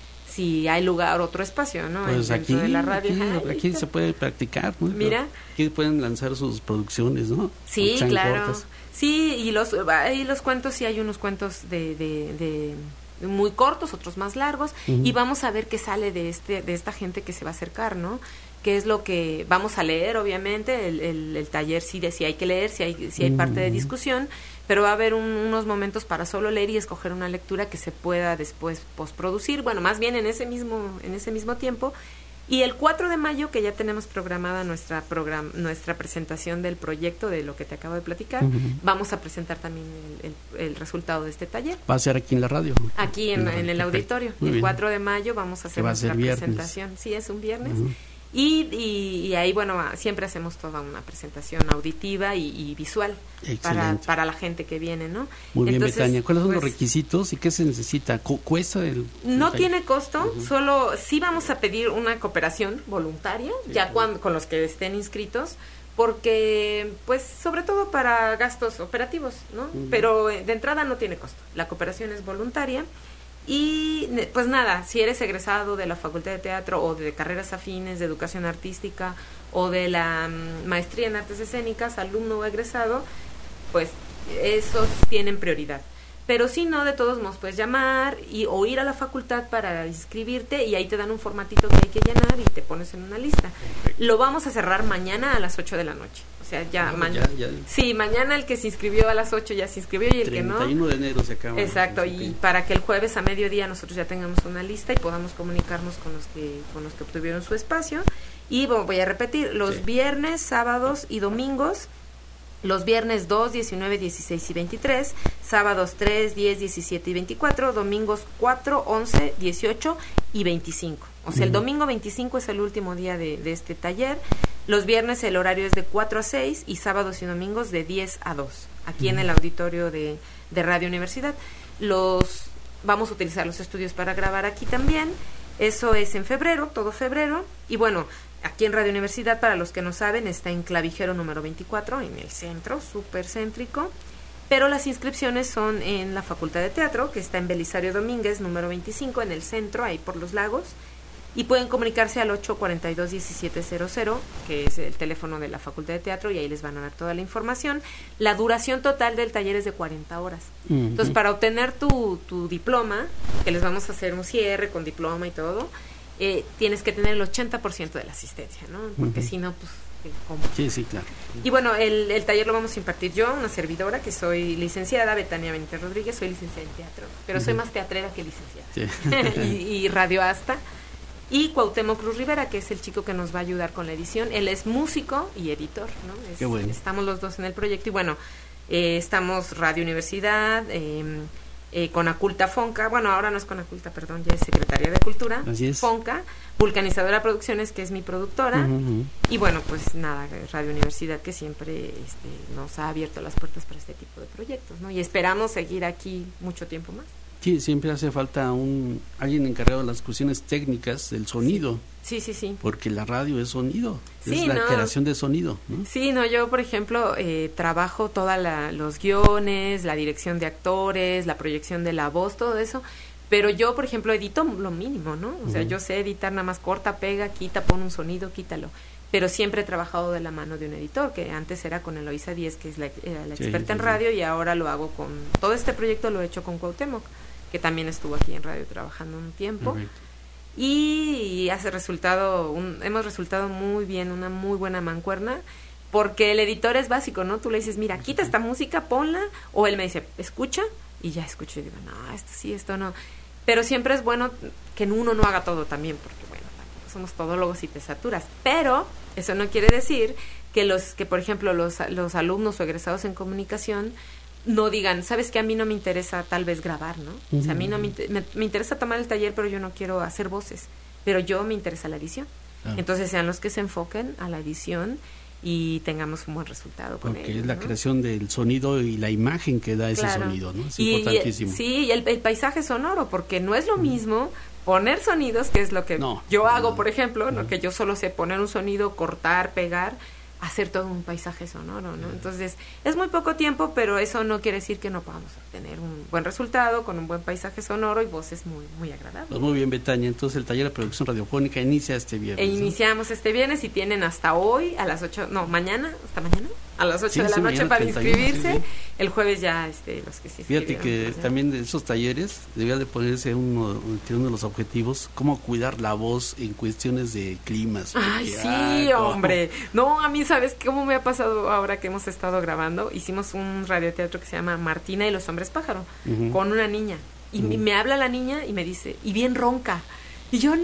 si hay lugar, otro espacio, ¿no? Pues dentro de la radio. Aquí se puede practicar, ¿no? Mira. Aquí pueden lanzar sus producciones, ¿no? Sí, claro. Cortas. Sí, y los cuentos, sí hay unos cuentos de muy cortos, otros más largos, y vamos a ver qué sale de esta gente que se va a acercar, ¿no? Qué es lo que vamos a leer, obviamente, el taller si hay que leer, si hay parte de discusión, pero va a haber unos momentos para solo leer y escoger una lectura que se pueda después postproducir, bueno, más bien en ese mismo tiempo. Y el 4 de mayo, que ya tenemos programada nuestra presentación del proyecto, de lo que te acabo de platicar, vamos a presentar también el resultado de este taller. ¿Va a ser aquí en la radio? Aquí en el auditorio. El 4 de mayo vamos a hacer nuestra presentación. Sí, es un viernes. Y ahí, bueno, siempre hacemos toda una presentación auditiva y visual para la gente que viene, ¿no? Muy bien, Betania. ¿Cuáles son los requisitos y qué se necesita? ¿Cuesta no tiene costo, solo sí vamos a pedir una cooperación voluntaria, con los que estén inscritos, porque, pues, sobre todo para gastos operativos, ¿no? Pero de entrada no tiene costo. La cooperación es voluntaria. Y pues nada, si eres egresado de la Facultad de Teatro o de carreras afines de educación artística o de la maestría en artes escénicas, alumno o egresado, pues esos tienen prioridad. Pero si no, de todos modos puedes llamar o ir a la facultad para inscribirte y ahí te dan un formatito que hay que llenar y te pones en una lista. Lo vamos a cerrar mañana a las 8 de la noche. O sea, mañana. Sí, mañana el que se inscribió a las 8 ya se inscribió y el que no. 31 de enero se acaba. Exacto, y para que el jueves a mediodía nosotros ya tengamos una lista y podamos comunicarnos con los que obtuvieron su espacio. Y voy a repetir, los viernes, sábados y domingos. Los viernes 2, 19, 16 y 23, sábados 3, 10, 17 y 24, domingos 4, 11, 18 y 25. O sea, el domingo 25 es el último día de este taller. Los viernes el horario es de 4 a 6 y sábados y domingos de 10 a 2, aquí en el auditorio de Radio Universidad. Vamos a utilizar los estudios para grabar aquí también. Eso es en febrero, todo febrero. Y bueno, aquí en Radio Universidad, para los que no saben, está en Clavijero número 24, en el centro, súper céntrico. Pero las inscripciones son en la Facultad de Teatro, que está en Belisario Domínguez, número 25, en el centro, ahí por los lagos. Y pueden comunicarse al 842-1700, que es el teléfono de la Facultad de Teatro, y ahí les van a dar toda la información. La duración total del taller es de 40 horas. Entonces, para obtener tu diploma, que les vamos a hacer un cierre con diploma y todo, tienes que tener el 80% de la asistencia, ¿no? Porque si no, pues, ¿cómo? Sí, claro. Y bueno, el taller lo vamos a impartir yo, una servidora, que soy licenciada, Betania Benítez Rodríguez, soy licenciada en teatro, pero soy más teatrera que licenciada. Sí. y radioasta. Y Cuauhtémoc Cruz Rivera, que es el chico que nos va a ayudar con la edición. Él es músico y editor, ¿no? Qué bueno. Estamos los dos en el proyecto y bueno, estamos Radio Universidad, Conaculta Fonca, bueno, ahora no es Conaculta, perdón, ya es Secretaría de Cultura. Así es. Fonca, Vulcanizadora Producciones, que es mi productora, y bueno, pues nada, Radio Universidad, que siempre nos ha abierto las puertas para este tipo de proyectos, ¿no? Y esperamos seguir aquí mucho tiempo más. Sí, siempre hace falta alguien encargado de las cuestiones técnicas del sonido. Sí. Porque la radio es sonido, sí, es la creación de sonido, ¿no? Sí, yo, por ejemplo, trabajo los guiones, la dirección de actores, la proyección de la voz, todo eso, pero yo, por ejemplo, edito lo mínimo, ¿no? O sea, yo sé editar nada más, corta, pega, quita, pon un sonido, quítalo. Pero siempre he trabajado de la mano de un editor, que antes era con Eloísa Díez, que es la experta en radio, y ahora lo hago todo este proyecto lo he hecho con Cuauhtémoc, que también estuvo aquí en radio trabajando un tiempo. Perfecto. Y hemos resultado muy bien, una muy buena mancuerna, porque el editor es básico, ¿no? Tú le dices, mira, quita esta música, ponla, o él me dice, escucha, y ya escucho y digo, no, esto sí, esto no. Pero siempre es bueno que uno no haga todo también, porque bueno, somos todólogos y te saturas. Pero eso no quiere decir que por ejemplo, los alumnos o egresados en comunicación no digan, sabes que a mí no me interesa tal vez grabar, ¿no? O sea, a mí no me interesa tomar el taller, pero yo no quiero hacer voces, pero me interesa la edición. Entonces sean los que se enfoquen a la edición y tengamos un buen resultado con ellos. Porque es la creación del sonido y la imagen que da ese sonido, ¿no? Es importantísimo. Y el paisaje sonoro, porque no es lo mismo poner sonidos, que es lo que yo hago, por ejemplo, ¿no? Que yo solo sé poner un sonido, cortar, pegar, hacer todo un paisaje sonoro, ¿no? Entonces, es muy poco tiempo, pero eso no quiere decir que no podamos obtener un buen resultado con un buen paisaje sonoro y voces muy, muy agradables. Pues muy bien, Betania. Entonces, el taller de producción radiofónica inicia este viernes. Iniciamos este viernes y tienen hasta hoy a las 8, mañana, a las 8 de la noche para inscribirse. Sí. El jueves ya los que se inscribieron. Fíjate que también de esos talleres debía de ponerse uno de los objetivos, cómo cuidar la voz en cuestiones de climas. Ay, sí, hombre. No, a mí, ¿sabes cómo me ha pasado ahora que hemos estado grabando? Hicimos un radioteatro que se llama Martina y los hombres pájaro, con una niña. Y me habla la niña y me dice, y bien ronca. Y yo,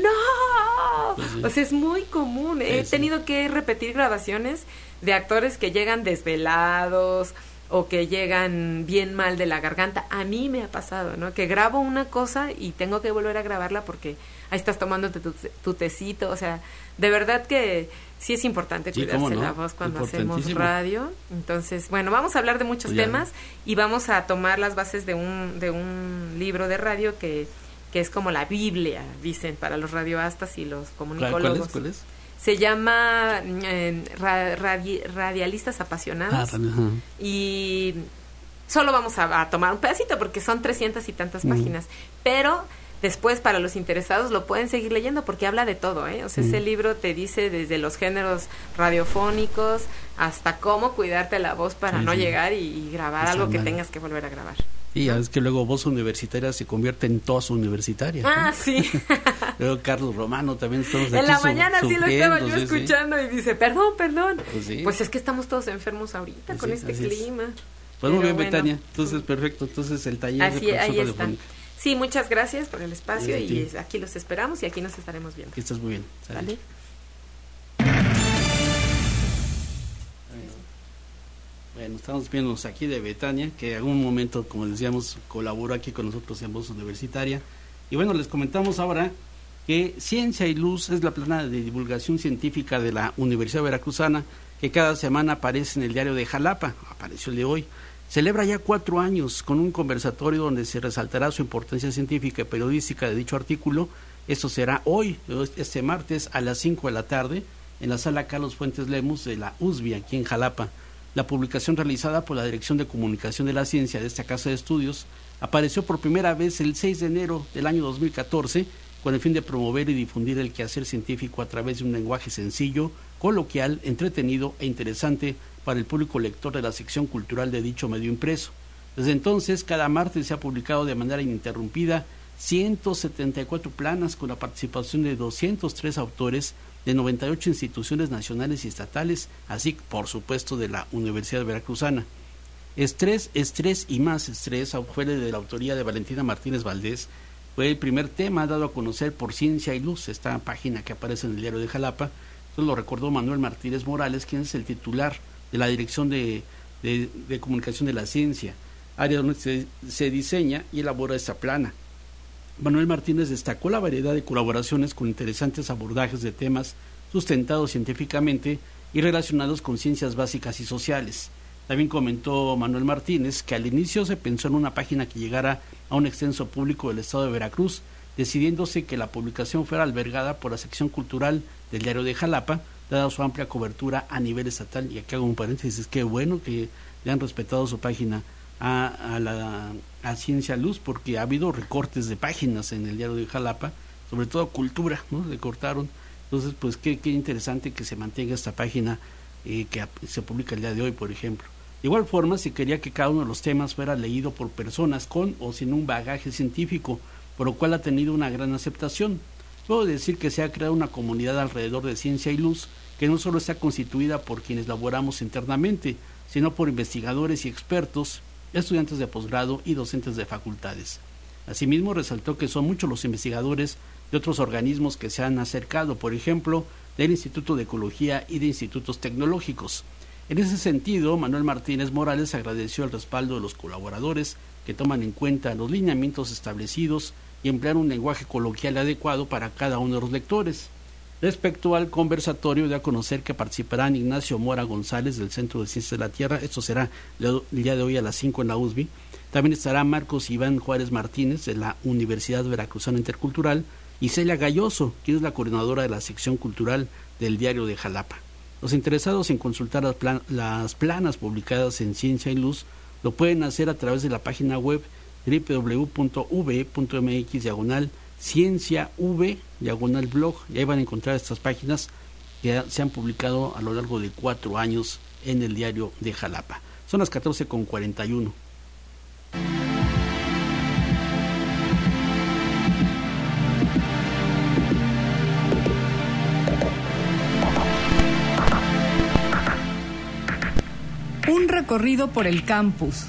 ¡no! Pues sí. O sea, es muy común. He tenido que repetir grabaciones de actores que llegan desvelados o que llegan bien mal de la garganta. A mí me ha pasado, ¿no? Que grabo una cosa y tengo que volver a grabarla porque ahí estás tomándote tu tecito. O sea, de verdad que sí es importante cuidarse la voz cuando hacemos radio. Entonces, bueno, vamos a hablar de muchos temas y vamos a tomar las bases de un libro de radio que es como la Biblia, dicen, para los radioastas y los comunicólogos. ¿Cuál es? Se llama Radialistas Apasionados. Y solo vamos a tomar un pedacito porque son 300 y tantas páginas. Pero después, para los interesados, lo pueden seguir leyendo porque habla de todo, ¿eh? O sea, ese libro te dice desde los géneros radiofónicos hasta cómo cuidarte la voz para no llegar y grabar algo que tengas que volver a grabar. Y ya ves que luego Voz Universitaria se convierte en Tos Universitaria. Ah, sí. Luego Carlos Romano también estamos aquí en la mañana sí lo estaba yo sí, escuchando y dice, perdón. Pues, sí. Pues es que estamos todos enfermos ahorita con este clima. Pues muy bien, Betania. Entonces, perfecto. Entonces, el taller así, de ahí profesor está. Sí, muchas gracias por el espacio y sí. aquí los esperamos y aquí nos estaremos viendo. Que estás muy bien. ¿Vale? Bueno, estamos viéndonos aquí de Betania, que en algún momento, como decíamos, colaboró aquí con nosotros en Voz Universitaria. Y bueno, les comentamos ahora que Ciencia y Luz es la plana de divulgación científica de la Universidad Veracruzana, que cada semana aparece en el diario de Jalapa, apareció el de hoy. Celebra ya 4 años con un conversatorio donde se resaltará su importancia científica y periodística de dicho artículo. Esto será hoy, este martes, a las 5 de la tarde, en la sala Carlos Fuentes Lemus de la USB, aquí en Jalapa. La publicación realizada por la Dirección de Comunicación de la Ciencia de esta casa de estudios apareció por primera vez el 6 de enero del año 2014 con el fin de promover y difundir el quehacer científico a través de un lenguaje sencillo, coloquial, entretenido e interesante para el público lector de la sección cultural de dicho medio impreso. Desde entonces, cada martes se ha publicado de manera ininterrumpida 174 planas con la participación de 203 autores de 98 instituciones nacionales y estatales, así por supuesto de la Universidad Veracruzana. Estrés y más estrés fue de la autoría de Valentina Martínez Valdés. Fue el primer tema dado a conocer por Ciencia y Luz, esta página que aparece en el diario de Jalapa. Entonces lo recordó Manuel Martínez Morales, quien es el titular de la Dirección de Comunicación de la Ciencia, área donde se diseña y elabora esta plana. Manuel Martínez destacó la variedad de colaboraciones con interesantes abordajes de temas sustentados científicamente y relacionados con ciencias básicas y sociales. También comentó Manuel Martínez que al inicio se pensó en una página que llegara a un extenso público del estado de Veracruz, decidiéndose que la publicación fuera albergada por la sección cultural del diario de Jalapa, dada su amplia cobertura a nivel estatal. Y aquí hago un paréntesis, qué bueno que le han respetado su página a Ciencia Luz, porque ha habido recortes de páginas en el diario de Jalapa, sobre todo cultura, ¿no? Le cortaron. Entonces, pues qué interesante que se mantenga esta página que se publica el día de hoy, por ejemplo. De igual forma, se quería que cada uno de los temas fuera leído por personas con o sin un bagaje científico, por lo cual ha tenido una gran aceptación. Puedo decir que se ha creado una comunidad alrededor de Ciencia y Luz, que no solo está constituida por quienes laboramos internamente, sino por investigadores y expertos, estudiantes de posgrado y docentes de facultades. Asimismo, resaltó que son muchos los investigadores de otros organismos que se han acercado, por ejemplo, del Instituto de Ecología y de institutos tecnológicos. En ese sentido, Manuel Martínez Morales agradeció el respaldo de los colaboradores que toman en cuenta los lineamientos establecidos y emplean un lenguaje coloquial adecuado para cada uno de los lectores. Respecto al conversatorio, de a conocer que participarán Ignacio Mora González del Centro de Ciencias de la Tierra, esto será el día de hoy a las 5 en la USB. También estará Marcos Iván Juárez Martínez de la Universidad Veracruzana Intercultural y Celia Galloso, quien es la coordinadora de la sección cultural del diario de Jalapa. Los interesados en consultar las planas publicadas en Ciencia y Luz lo pueden hacer a través de la página web www.ube.mx/cienciav/blog, y ahí van a encontrar estas páginas que se han publicado a lo largo de 4 años en el diario de Jalapa. Son las 14:41. Un recorrido por el campus.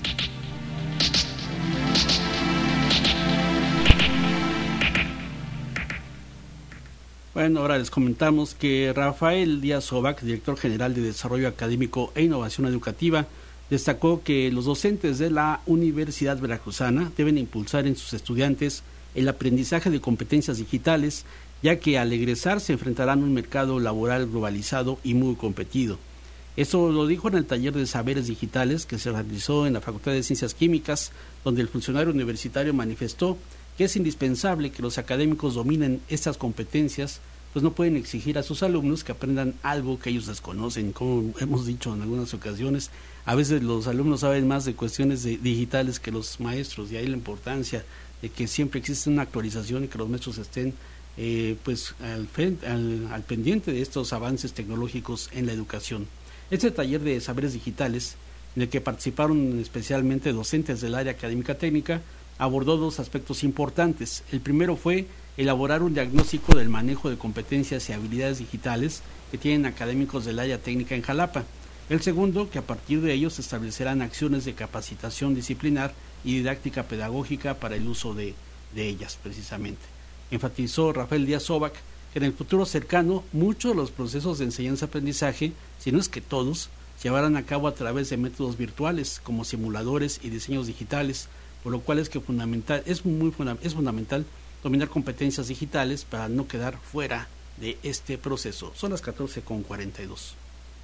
Bueno, ahora les comentamos que Rafael Díaz Ovac, director general de Desarrollo Académico e Innovación Educativa, destacó que los docentes de la Universidad Veracruzana deben impulsar en sus estudiantes el aprendizaje de competencias digitales, ya que al egresar se enfrentarán a un mercado laboral globalizado y muy competido. Eso lo dijo en el taller de saberes digitales que se realizó en la Facultad de Ciencias Químicas, donde el funcionario universitario manifestó que es indispensable que los académicos dominen estas competencias, pues no pueden exigir a sus alumnos que aprendan algo que ellos desconocen. Como hemos dicho en algunas ocasiones, a veces los alumnos saben más de cuestiones digitales que los maestros, y ahí la importancia de que siempre existe una actualización y que los maestros estén al pendiente de estos avances tecnológicos en la educación. Este taller de saberes digitales en el que participaron especialmente docentes del área académica técnica, abordó dos aspectos importantes. El primero fue elaborar un diagnóstico del manejo de competencias y habilidades digitales que tienen académicos del área técnica en Jalapa. El segundo, que a partir de ellos se establecerán acciones de capacitación disciplinar y didáctica pedagógica para el uso de ellas, precisamente. Enfatizó Rafael Díaz Ovac que en el futuro cercano muchos de los procesos de enseñanza-aprendizaje, si no es que todos, se llevarán a cabo a través de métodos virtuales como simuladores y diseños digitales, por lo cual es fundamental dominar competencias digitales para no quedar fuera de este proceso. Son las 14:42.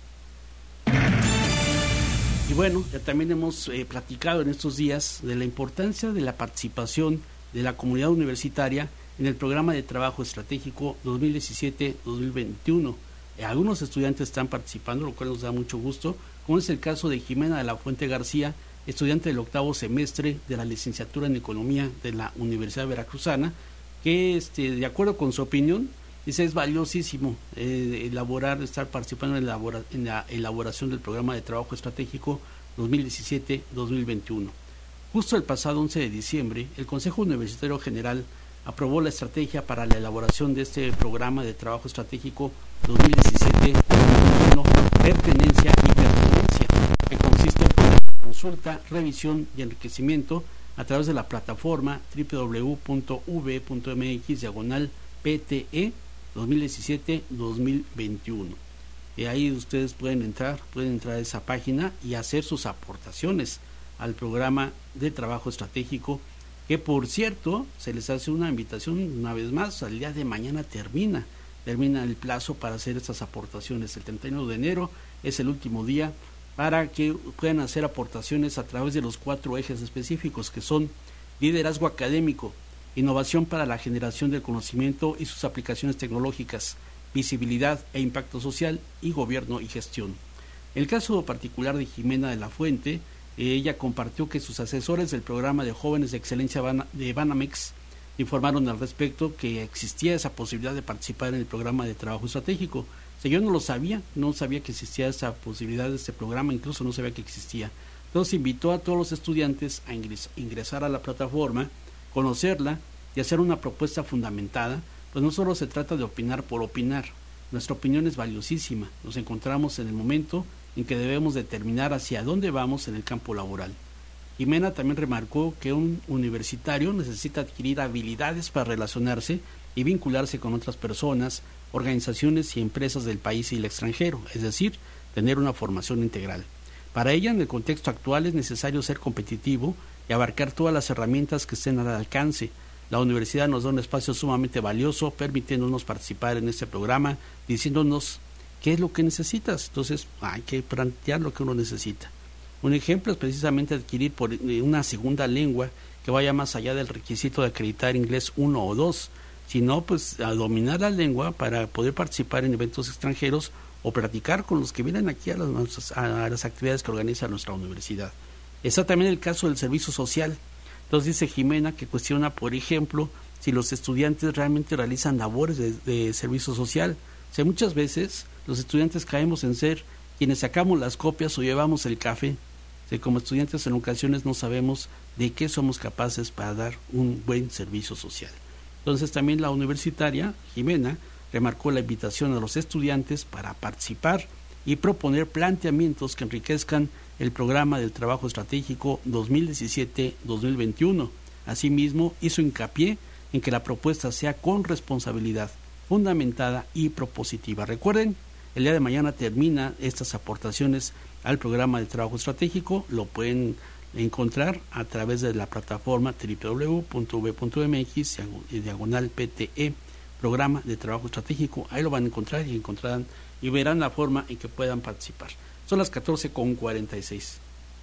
Y bueno, ya también hemos platicado en estos días de la importancia de la participación de la comunidad universitaria en el programa de trabajo estratégico 2017-2021. Algunos estudiantes están participando, lo cual nos da mucho gusto, como es el caso de Jimena de la Fuente García, estudiante del 8º semestre de la licenciatura en Economía de la Universidad Veracruzana, que de acuerdo con su opinión, dice es valiosísimo estar participando en la elaboración del programa de trabajo estratégico 2017-2021. Justo el pasado 11 de diciembre, el Consejo Universitario General aprobó la estrategia para la elaboración de este programa de trabajo estratégico 2017-2021, pertenencia y pertinencia, que consiste en consulta, revisión y enriquecimiento a través de la plataforma www.v.mx/PTE 2017-2021. Ahí ustedes pueden entrar a esa página y hacer sus aportaciones al programa de trabajo estratégico, que por cierto se les hace una invitación una vez más. Al día de mañana termina el plazo para hacer estas aportaciones. El 31 de enero es el último día para que puedan hacer aportaciones a través de los 4 ejes específicos, que son liderazgo académico, innovación para la generación del conocimiento y sus aplicaciones tecnológicas, visibilidad e impacto social, y gobierno y gestión. El caso particular de Jimena de la Fuente, ella compartió que sus asesores del programa de jóvenes de excelencia de Banamex informaron al respecto que existía esa posibilidad de participar en el programa de trabajo estratégico. Yo no sabía que existía esa posibilidad de este programa, incluso no sabía que existía. Entonces invitó a todos los estudiantes a ingresar a la plataforma, conocerla y hacer una propuesta fundamentada, pues no solo se trata de opinar por opinar. Nuestra opinión es valiosísima. Nos encontramos en el momento en que debemos determinar hacia dónde vamos en el campo laboral. Jimena también remarcó que un universitario necesita adquirir habilidades para relacionarse y vincularse con otras personas, organizaciones y empresas del país y el extranjero, es decir, tener una formación integral. Para ella, en el contexto actual, es necesario ser competitivo y abarcar todas las herramientas que estén al alcance. La universidad nos da un espacio sumamente valioso, permitiéndonos participar en este programa, diciéndonos qué es lo que necesitas. Entonces, hay que plantear lo que uno necesita. Un ejemplo es precisamente adquirir una segunda lengua que vaya más allá del requisito de acreditar inglés 1 o 2, sino pues a dominar la lengua para poder participar en eventos extranjeros o practicar con los que vienen aquí a las actividades que organiza nuestra universidad. Está también el caso del servicio social. Entonces dice Jimena que cuestiona, por ejemplo, si los estudiantes realmente realizan labores de servicio social. Muchas veces los estudiantes caemos en ser quienes sacamos las copias o llevamos el café. Como estudiantes en ocasiones no sabemos de qué somos capaces para dar un buen servicio social. Entonces también la universitaria, Jimena, remarcó la invitación a los estudiantes para participar y proponer planteamientos que enriquezcan el programa del trabajo estratégico 2017-2021. Asimismo, hizo hincapié en que la propuesta sea con responsabilidad, fundamentada y propositiva. Recuerden, el día de mañana termina estas aportaciones al programa de trabajo estratégico. Lo pueden encontrar a través de la plataforma www.v.mx/PTE, programa de trabajo estratégico. Ahí lo van a encontrar y verán la forma en que puedan participar. Son las 14:46.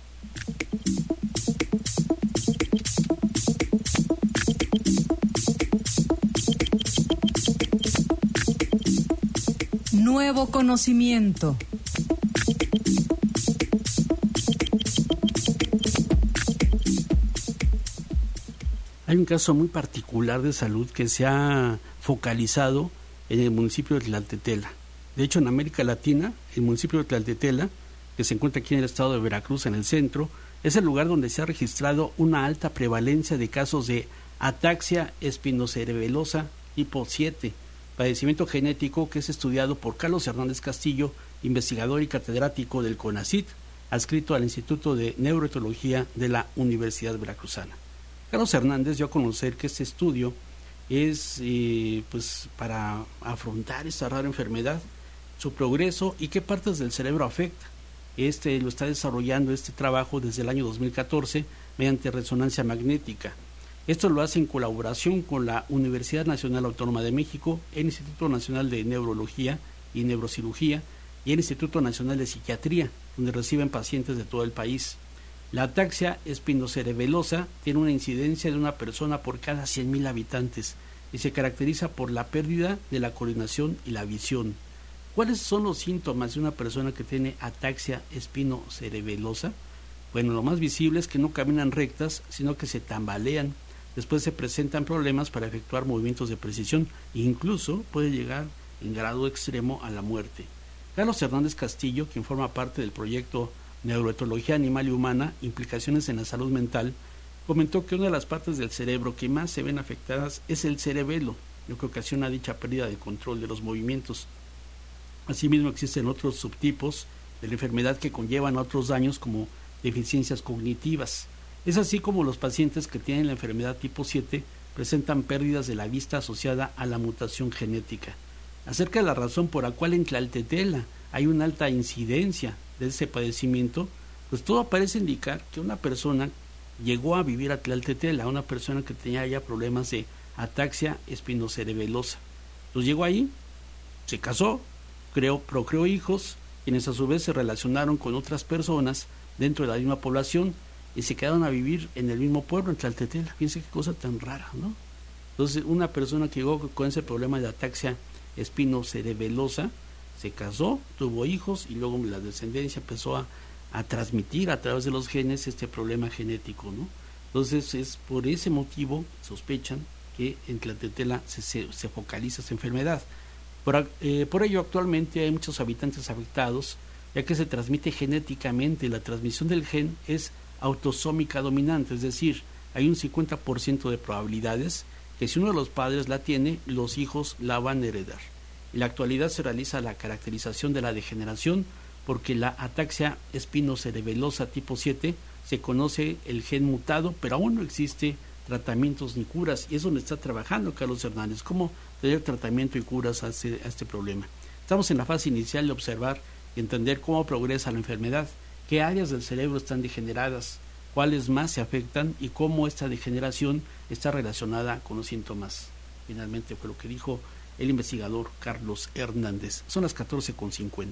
Nuevo conocimiento. Hay un caso muy particular de salud que se ha focalizado en el municipio de Tlaltetela. De hecho, en América Latina, el municipio de Tlaltetela que se encuentra aquí en el estado de Veracruz, en el centro, es el lugar donde se ha registrado una alta prevalencia de casos de ataxia espinocerebelosa tipo 7, padecimiento genético que es estudiado por Carlos Hernández Castillo, investigador y catedrático del CONACYT, adscrito al Instituto de Neuroetología de la Universidad Veracruzana. Carlos Hernández dio a conocer que este estudio es pues para afrontar esta rara enfermedad, su progreso y qué partes del cerebro afecta. Lo está desarrollando este trabajo desde el año 2014 mediante resonancia magnética. Esto lo hace en colaboración con la Universidad Nacional Autónoma de México, el Instituto Nacional de Neurología y Neurocirugía y el Instituto Nacional de Psiquiatría, donde reciben pacientes de todo el país. La ataxia espinocerebelosa tiene una incidencia de una persona por cada 100,000 habitantes y se caracteriza por la pérdida de la coordinación y la visión. ¿Cuáles son los síntomas de una persona que tiene ataxia espinocerebelosa? Bueno, lo más visible es que no caminan rectas, sino que se tambalean. Después se presentan problemas para efectuar movimientos de precisión e incluso puede llegar en grado extremo a la muerte. Carlos Hernández Castillo, quien forma parte del proyecto Neuroetología Animal y Humana, Implicaciones en la Salud Mental, comentó que una de las partes del cerebro que más se ven afectadas es el cerebelo, lo que ocasiona dicha pérdida de control de los movimientos. Asimismo, existen otros subtipos de la enfermedad que conllevan a otros daños como deficiencias cognitivas. Es así como los pacientes que tienen la enfermedad tipo 7 presentan pérdidas de la vista asociada a la mutación genética. Acerca de la razón por la cual en Tlaltetela hay una alta incidencia de ese padecimiento, pues todo parece indicar que una persona llegó a vivir a Tlaltetela, una persona que tenía ya problemas de ataxia espinocerebelosa. Entonces llegó ahí, se casó, procreó hijos, quienes a su vez se relacionaron con otras personas dentro de la misma población y se quedaron a vivir en el mismo pueblo, en Tlaltetela. Fíjense qué cosa tan rara, ¿no? Entonces, una persona que llegó con ese problema de ataxia espinocerebelosa se casó, tuvo hijos y luego la descendencia empezó a transmitir a través de los genes este problema genético, ¿no? Entonces, es por ese motivo, sospechan que en Tlaltetela se focaliza esta enfermedad. Por ello, actualmente hay muchos habitantes afectados, ya que se transmite genéticamente. La transmisión del gen es autosómica dominante, es decir, hay un 50% de probabilidades que si uno de los padres la tiene, los hijos la van a heredar. En la actualidad se realiza la caracterización de la degeneración porque la ataxia espinocerebelosa tipo 7 se conoce el gen mutado, pero aún no existe tratamientos ni curas, y es donde está trabajando Carlos Hernández, cómo tener tratamiento y curas a este problema. Estamos en la fase inicial de observar y entender cómo progresa la enfermedad, qué áreas del cerebro están degeneradas, cuáles más se afectan y cómo esta degeneración está relacionada con los síntomas. Finalmente fue lo que dijo el investigador Carlos Hernández. Son las 14:50.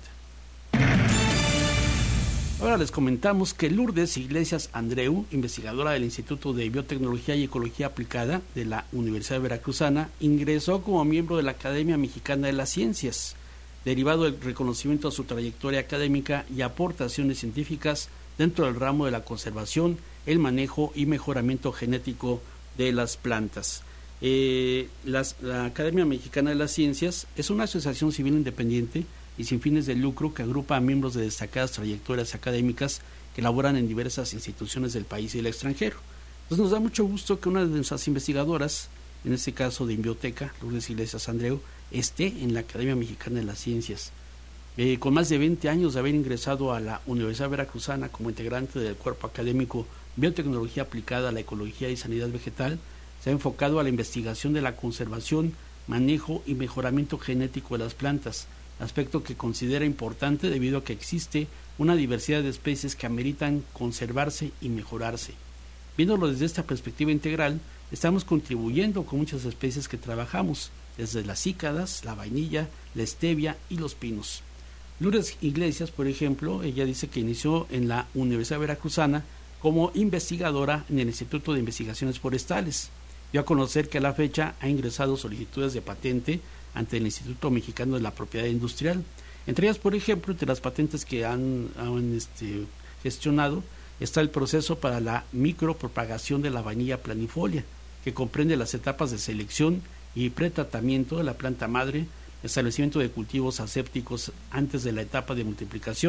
Ahora les comentamos que Lourdes Iglesias Andreu, investigadora del Instituto de Biotecnología y Ecología Aplicada de la Universidad Veracruzana, ingresó como miembro de la Academia Mexicana de las Ciencias, derivado del reconocimiento a su trayectoria académica y aportaciones científicas dentro del ramo de la conservación, el manejo y mejoramiento genético de las plantas. La Academia Mexicana de las Ciencias es una asociación civil independiente y sin fines de lucro que agrupa a miembros de destacadas trayectorias académicas que laboran en diversas instituciones del país y del extranjero. Entonces nos da mucho gusto que una de nuestras investigadoras, en este caso de Inbioteca, Lourdes Iglesias Andreu, esté en la Academia Mexicana de las Ciencias. Con más de 20 años de haber ingresado a la Universidad Veracruzana como integrante del cuerpo académico Biotecnología Aplicada a la Ecología y Sanidad Vegetal, se ha enfocado a la investigación de la conservación, manejo y mejoramiento genético de las plantas, aspecto que considera importante debido a que existe una diversidad de especies que ameritan conservarse y mejorarse. Viéndolo desde esta perspectiva integral, estamos contribuyendo con muchas especies que trabajamos, desde las cícadas, la vainilla, la stevia y los pinos. Lourdes Iglesias, por ejemplo, ella dice que inició en la Universidad Veracruzana como investigadora en el Instituto de Investigaciones Forestales. Dio a conocer que a la fecha ha ingresado solicitudes de patente ante el Instituto Mexicano de la Propiedad Industrial. Entre ellas, por ejemplo, entre las patentes que han gestionado, está el proceso para la micropropagación de la vainilla planifolia, que comprende las etapas de selección y pretratamiento de la planta madre, establecimiento de cultivos asépticos antes de la etapa de multiplicación,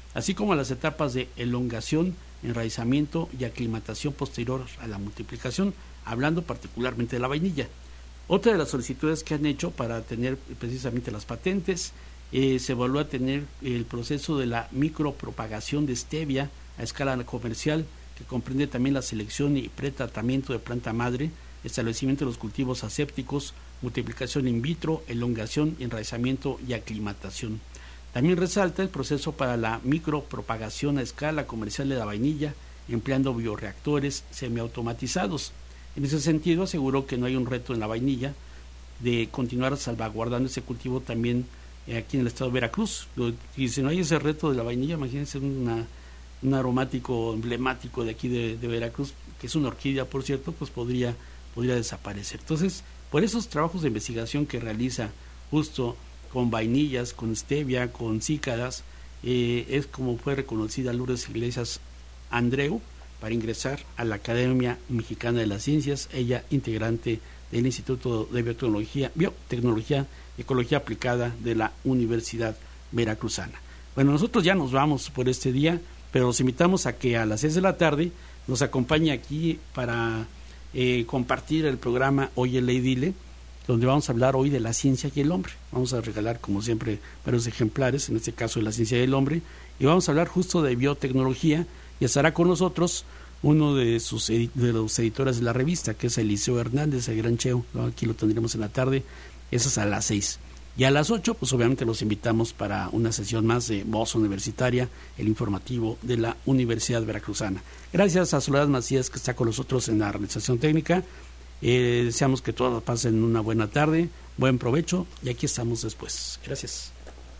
así como las etapas de elongación, enraizamiento y aclimatación posterior a la multiplicación, hablando particularmente de la vainilla. Otra de las solicitudes que han hecho para tener precisamente las patentes, se evalúa tener el proceso de la micropropagación de stevia a escala comercial, que comprende también la selección y pretratamiento de planta madre, establecimiento de los cultivos asépticos, multiplicación in vitro, elongación, enraizamiento y aclimatación. También resalta el proceso para la micropropagación a escala comercial de la vainilla, empleando bioreactores semiautomatizados. En ese sentido, aseguró que no hay un reto en la vainilla de continuar salvaguardando ese cultivo también aquí en el estado de Veracruz. Y si no hay ese reto de la vainilla, imagínense un aromático emblemático de aquí de Veracruz, que es una orquídea, por cierto, pues podría desaparecer. Entonces, por esos trabajos de investigación que realiza justo con vainillas, con stevia, con cícadas, es como fue reconocida Lourdes Iglesias Andreu para ingresar a la Academia Mexicana de las Ciencias, ella integrante del Instituto de Biotecnología y Ecología Aplicada de la Universidad Veracruzana. Bueno, nosotros ya nos vamos por este día, pero los invitamos a que a las 6 de la tarde nos acompañe aquí para compartir el programa Oye Ley Dile, donde vamos a hablar hoy de la ciencia y el hombre. Vamos a regalar, como siempre, varios ejemplares, en este caso de la ciencia y el hombre, y vamos a hablar justo de biotecnología, y estará con nosotros uno de los editores de la revista, que es Eliseo Hernández, el gran Cheo, ¿no? Aquí lo tendremos en la tarde, eso es a las 6. Y a las 8, pues obviamente los invitamos para una sesión más de Voz Universitaria, el informativo de la Universidad Veracruzana. Gracias a Soledad Macías, que está con nosotros en la realización técnica. Deseamos que todos pasen una buena tarde, buen provecho, y aquí estamos después. Gracias.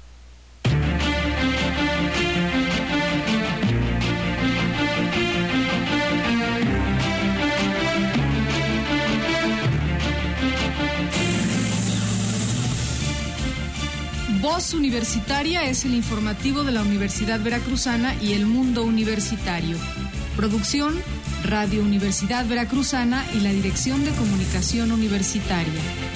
Voz Universitaria es el informativo de la Universidad Veracruzana y el mundo universitario. Producción, Radio Universidad Veracruzana y la Dirección de Comunicación Universitaria.